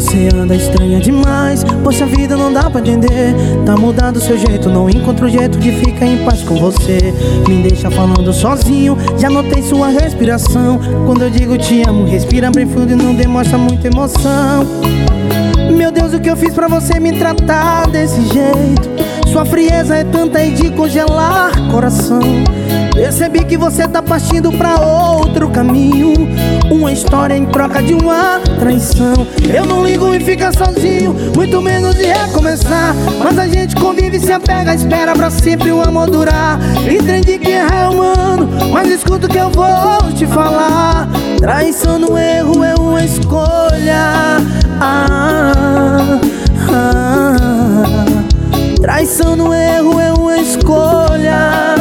Você anda estranha demais, poxa, a vida não dá pra entender. Tá mudado o seu jeito, não encontro jeito de ficar em paz com você. Me deixa falando sozinho, já notei sua respiração. Quando eu digo te amo, respira bem fundo e não demonstra muita emoção. Meu Deus, o que eu fiz pra você me tratar desse jeito? Sua frieza é tanta e de congelar coração. Percebi que você tá partindo pra outro caminho, uma história em troca de uma traição. Eu não ligo em ficar sozinho, muito menos de recomeçar. Mas a gente convive e se apega, espera pra sempre o amor durar. Entendi que errar é humano, mas escuta o que eu vou te falar. Traição no erro é uma escolha. Traição no erro é uma escolha.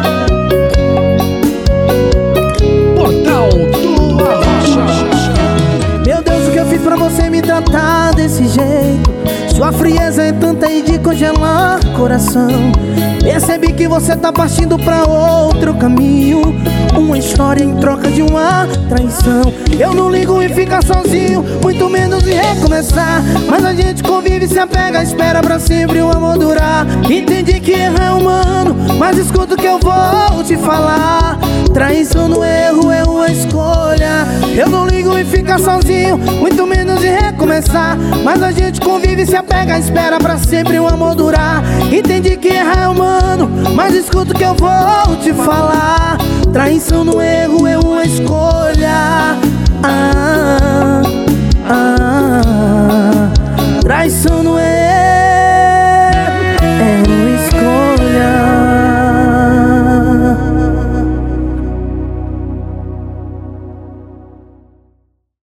Portal do Arrocha. Meu Deus, o que eu fiz pra você me tratar desse jeito? Sua frieza é tanta e de congelar coração. Percebi que você tá partindo pra outro caminho, uma história em troca de uma traição. Eu não ligo em ficar sozinho, muito menos em recomeçar. Mas a gente convive e se apega, espera pra sempre o amor durar. Entendi que errar é humano, mas escuta o que eu vou te falar. Traição no erro é uma escolha. Eu não ligo em ficar sozinho, muito menos em recomeçar. Mas a gente convive e se apega, espera pra sempre o amor durar. Entendi que errar é humano, mas escuta o que eu vou te falar. Traição no erro é uma escolha. Traição no erro